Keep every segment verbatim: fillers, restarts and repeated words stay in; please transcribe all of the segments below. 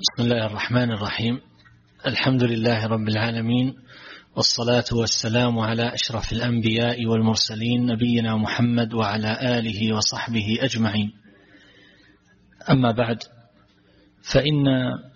بسم الله الرحمن الرحيم. الحمد لله رب العالمين، والصلاة والسلام على أشرف الأنبياء والمرسلين نبينا محمد وعلى آله وصحبه أجمعين. أما بعد، فإن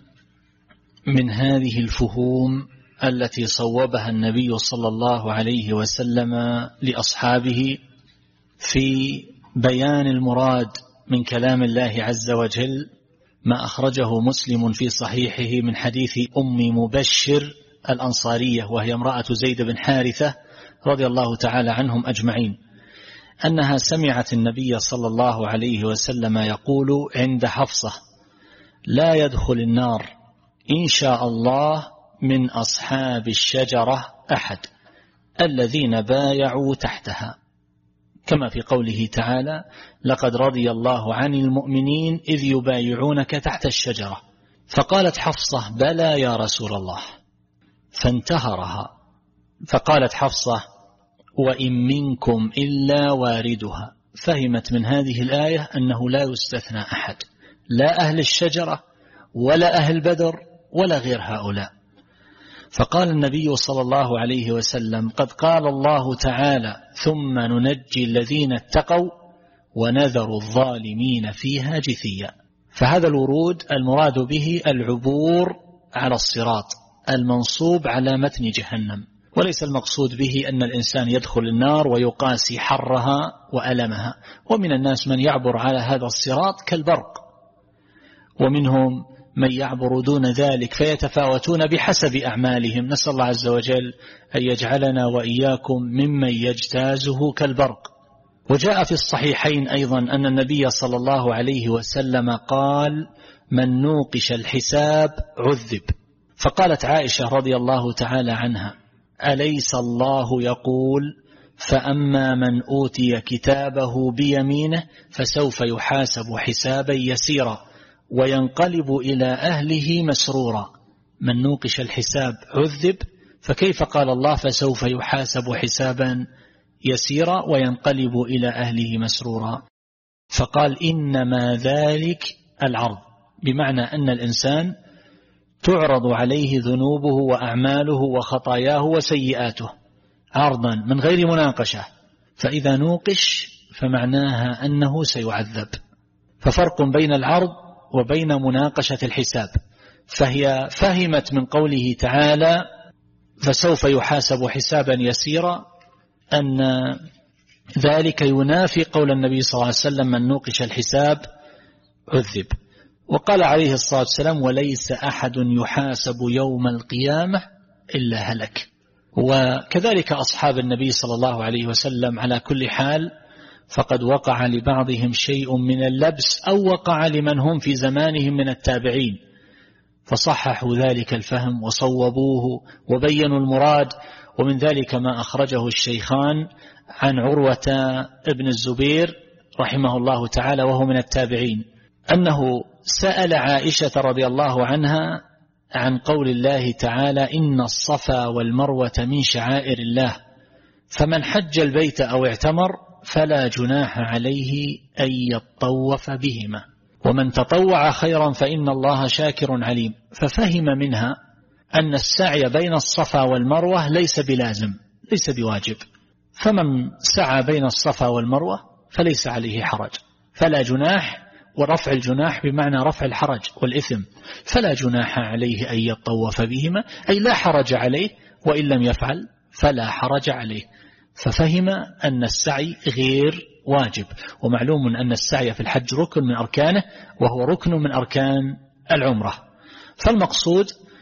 من هذه الفهوم التي صوبها النبي صلى الله عليه وسلم لأصحابه في بيان المراد من كلام الله عز وجل ما أخرجه مسلم في صحيحه من حديث أم مبشر الأنصارية، وهي امرأة زيد بن حارثة رضي الله تعالى عنهم أجمعين، أنها سمعت النبي صلى الله عليه وسلم يقول عند حفصة: لا يدخل النار إن شاء الله من أصحاب الشجرة أحد الذين بايعوا تحتها، كما في قوله تعالى: لقد رضي الله عن المؤمنين إذ يبايعونك تحت الشجرة. فقالت حفصة: بلى يا رسول الله، فانتهرها. فقالت حفصة: وإن منكم إلا واردها. فهمت من هذه الآية أنه لا يستثنى أحد، لا أهل الشجرة ولا أهل بدر ولا غير هؤلاء. فقال النبي صلى الله عليه وسلم: قد قال الله تعالى: ثم ننجي الذين اتقوا ونذر الظالمين فيها جثيا. فهذا الورود المراد به العبور على الصراط المنصوب على متن جهنم، وليس المقصود به أن الإنسان يدخل النار ويقاسي حرها وألمها. ومن الناس من يعبر على هذا الصراط كالبرق، ومنهم من يعبر دون ذلك فيتفاوتون بحسب أعمالهم. نسأل الله عز وجل أن يجعلنا وإياكم ممن يجتازه كالبرق. وجاء في الصحيحين أيضا أن النبي صلى الله عليه وسلم قال: من نوقش الحساب عذب. فقالت عائشة رضي الله تعالى عنها: أليس الله يقول: فأما من أوتي كتابه بيمينه فسوف يحاسب حسابا يسيرا وينقلب إلى أهله مسرورا. من نوقش الحساب عذب، فكيف قال الله فسوف يحاسب حسابا يسيرا وينقلب إلى أهله مسرورا؟ فقال: إنما ذلك العرض، بمعنى أن الإنسان تعرض عليه ذنوبه وأعماله وخطاياه وسيئاته عرضا من غير مناقشة، فإذا نوقش فمعناها أنه سيعذب. ففرق بين العرض وبين مناقشة الحساب. فهي فهمت من قوله تعالى: فسوف يحاسب حسابا يسيرا، أن ذلك ينافي قول النبي صلى الله عليه وسلم: من نوقش الحساب عذب. وقال عليه الصلاة والسلام: وليس أحد يحاسب يوم القيامة إلا هلك. وكذلك أصحاب النبي صلى الله عليه وسلم على كل حال، فقد وقع لبعضهم شيء من اللبس أو وقع لمن هم في زمانهم من التابعين، فصححوا ذلك الفهم وصوبوه وبينوا المراد. ومن ذلك ما أخرجه الشيخان عن عروة ابن الزبير رحمه الله تعالى وهو من التابعين، أنه سأل عائشة رضي الله عنها عن قول الله تعالى: إن الصفا والمروة من شعائر الله، فمن حج البيت أو اعتمر فلا جناح عليه أن يطوف بهما، ومن تطوع خيرا فإن الله شاكر عليم. ففهم منها أن السعي بين الصفا والمروة ليس بلازم، ليس بواجب، فمن سعى بين الصفا والمروة فليس عليه حرج، فلا جناح. ورفع الجناح بمعنى رفع الحرج والإثم، فلا جناح عليه أن يطوف بهما، أي لا حرج عليه، وإن لم يفعل فلا حرج عليه. ففهم أن السعي غير واجب، ومعلوم أن السعي في الحج ركن من أركانه، وهو ركن من أركان العمرة. فالمقصود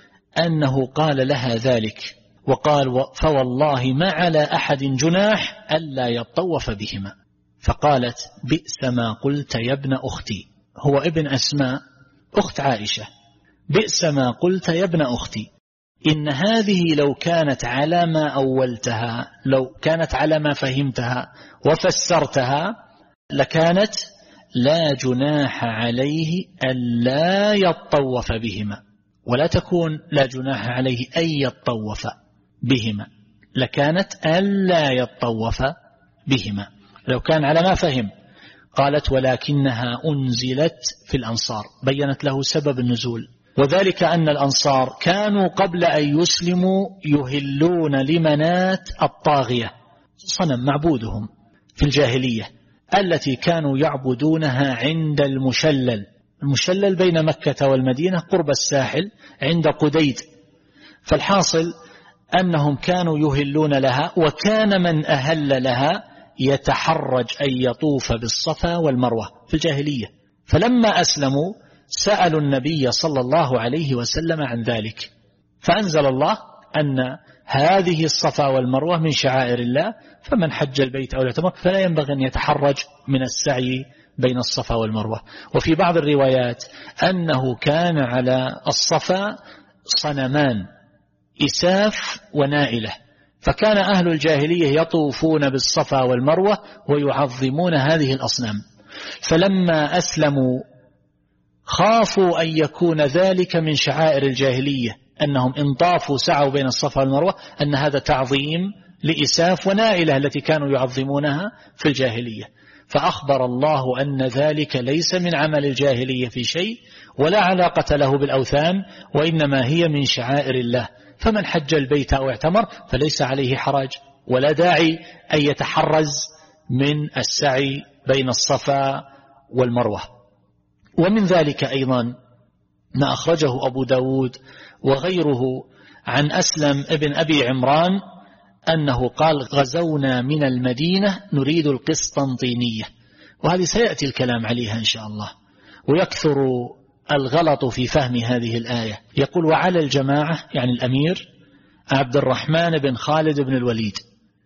أنه قال لها ذلك، وقال: فوالله ما على أحد جناح ألا يطوف بهما. فقالت: بئس ما قلت يا ابن أختي. هو ابن أسماء أخت عائشة. بئس ما قلت يا ابن أختي، إن هذه لو كانت على ما أولتها، لو كانت على ما فهمتها وفسرتها، لكانت لا جناح عليه ألا يطوف بهما، ولا تكون لا جناح عليه أن يطوف بهما، لكانت ألا يطوف بهما لو كان على ما فهم. قالت: ولكنها أنزلت في الأنصار، بيّنت له سبب النزول، وذلك أن الأنصار كانوا قبل أن يسلموا يهلون لمنات الطاغية، صنم معبودهم في الجاهلية التي كانوا يعبدونها عند المشلل. المشلل بين مكة والمدينة قرب الساحل عند قديد. فالحاصل أنهم كانوا يهلون لها، وكان من أهل لها يتحرج أن يطوف بالصفا والمروة في الجاهلية. فلما أسلموا سألوا النبي صلى الله عليه وسلم عن ذلك، فأنزل الله أن هذه الصفا والمروة من شعائر الله، فمن حج البيت أو اعتمر فلا ينبغي أن يتحرج من السعي بين الصفا والمروة. وفي بعض الروايات أنه كان على الصفا صنمان إساف ونائلة، فكان أهل الجاهلية يطوفون بالصفا والمروة ويعظمون هذه الأصنام. فلما أسلموا خافوا أن يكون ذلك من شعائر الجاهلية، أنهم إن طافوا سعوا بين الصفا والمروة أن هذا تعظيم لإساف ونائلة التي كانوا يعظمونها في الجاهلية. فأخبر الله أن ذلك ليس من عمل الجاهلية في شيء، ولا علاقة له بالأوثان، وإنما هي من شعائر الله. فمن حج البيت أو اعتمر فليس عليه حرج، ولا داعي أن يتحرز من السعي بين الصفا والمروة. ومن ذلك أيضا ما أخرجه أبو داود وغيره عن أسلم ابن أبي عمران أنه قال: غزونا من المدينة نريد القسطنطينية. وهذه سيأتي الكلام عليها إن شاء الله. ويكثر الغلط في فهم هذه الآية. يقول: وعلى الجماعة، يعني الأمير عبد الرحمن بن خالد بن الوليد،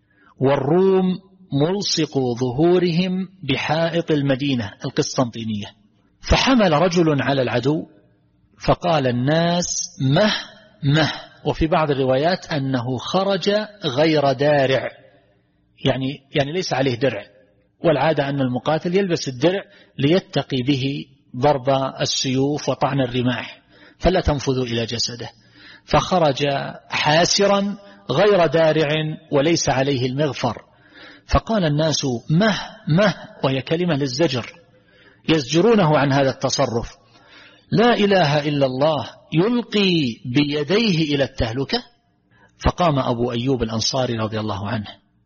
والروم ملصق ظهورهم بحائط المدينة القسطنطينية. فحمل رجل على العدو فقال الناس مه مه. وفي بعض الروايات أنه خرج غير دارع، يعني يعني ليس عليه درع، والعادة أن المقاتل يلبس الدرع ليتقي به ضرب السيوف وطعن الرماح فلا تنفذ إلى جسده. فخرج حاسرا غير دارع وليس عليه المغفر. فقال الناس مه مه، وهي كلمة للزجر، يزجرونه عن هذا التصرف. لا إله إلا الله يلقي بيديه إلى التهلكة. فقام أبو أيوب الأنصاري رضي الله عنه،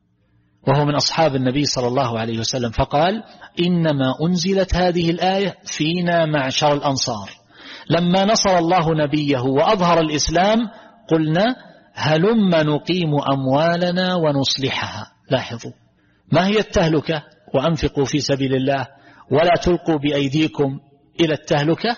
وهو من أصحاب النبي صلى الله عليه وسلم، فقال: إنما أنزلت هذه الآية فينا معشر الأنصار، لما نصر الله نبيه وأظهر الإسلام قلنا هلم نقيم أموالنا ونصلحها. لاحظوا، ما هي التهلكة؟ وأنفقوا في سبيل الله ولا تلقوا بأيديكم إلى التهلكة.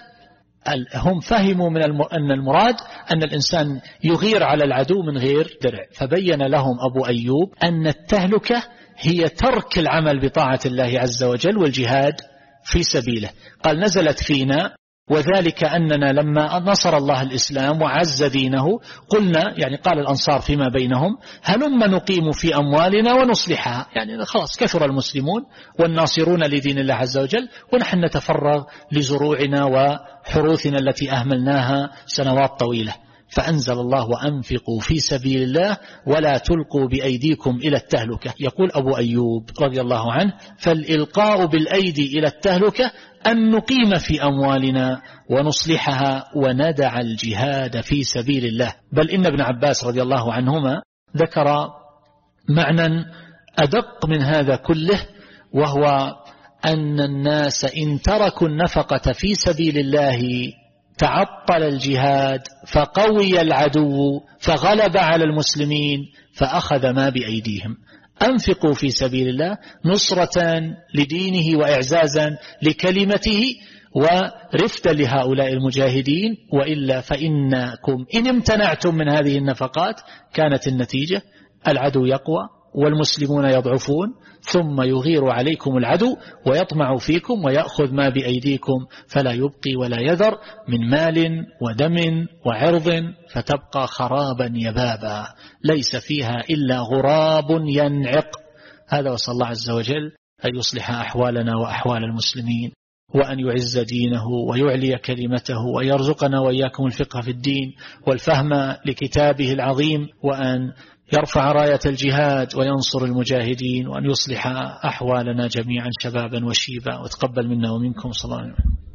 هم فهموا من الم... أن المراد أن الإنسان يغير على العدو من غير درع. فبين لهم أبو أيوب أن التهلكة هي ترك العمل بطاعة الله عز وجل والجهاد في سبيله. قال: نزلت فينا، وذلك أننا لما نصر الله الإسلام وعز دينه قلنا، يعني قال الأنصار فيما بينهم: هلم نقيم في أموالنا ونصلحها. يعني خلاص كثر المسلمون والناصرون لدين الله عز وجل، ونحن نتفرغ لزروعنا وحروثنا التي أهملناها سنوات طويلة. فأنزل الله: وأنفقوا في سبيل الله ولا تلقوا بأيديكم إلى التهلكة. يقول أبو أيوب رضي الله عنه: فالإلقاء بالأيدي إلى التهلكة أن نقيم في أموالنا ونصلحها وندع الجهاد في سبيل الله. بل إن ابن عباس رضي الله عنهما ذكر معنى أدق من هذا كله، وهو أن الناس إن تركوا النفقة في سبيل الله تعطل الجهاد فقوي العدو فغلب على المسلمين فأخذ ما بأيديهم. أنفقوا في سبيل الله نصرة لدينه وإعزازا لكلمته ورفتا لهؤلاء المجاهدين، وإلا فإنكم إن امتنعتم من هذه النفقات كانت النتيجة العدو يقوى والمسلمون يضعفون، ثم يغير عليكم العدو ويطمع فيكم ويأخذ ما بأيديكم فلا يبقي ولا يذر من مال ودم وعرض، فتبقى خرابا يبابا ليس فيها إلا غراب ينعق. هذا، وصلى الله عز وجل أن يصلح أحوالنا وأحوال المسلمين، وأن يعز دينه ويعلي كلمته، ويرزقنا وإياكم الفقه في الدين والفهم لكتابه العظيم، وأن يرفع راية الجهاد وينصر المجاهدين، وأن يصلح أحوالنا جميعا شبابا وشيبا، وتقبل منا ومنكم صلى الله عليه وسلم.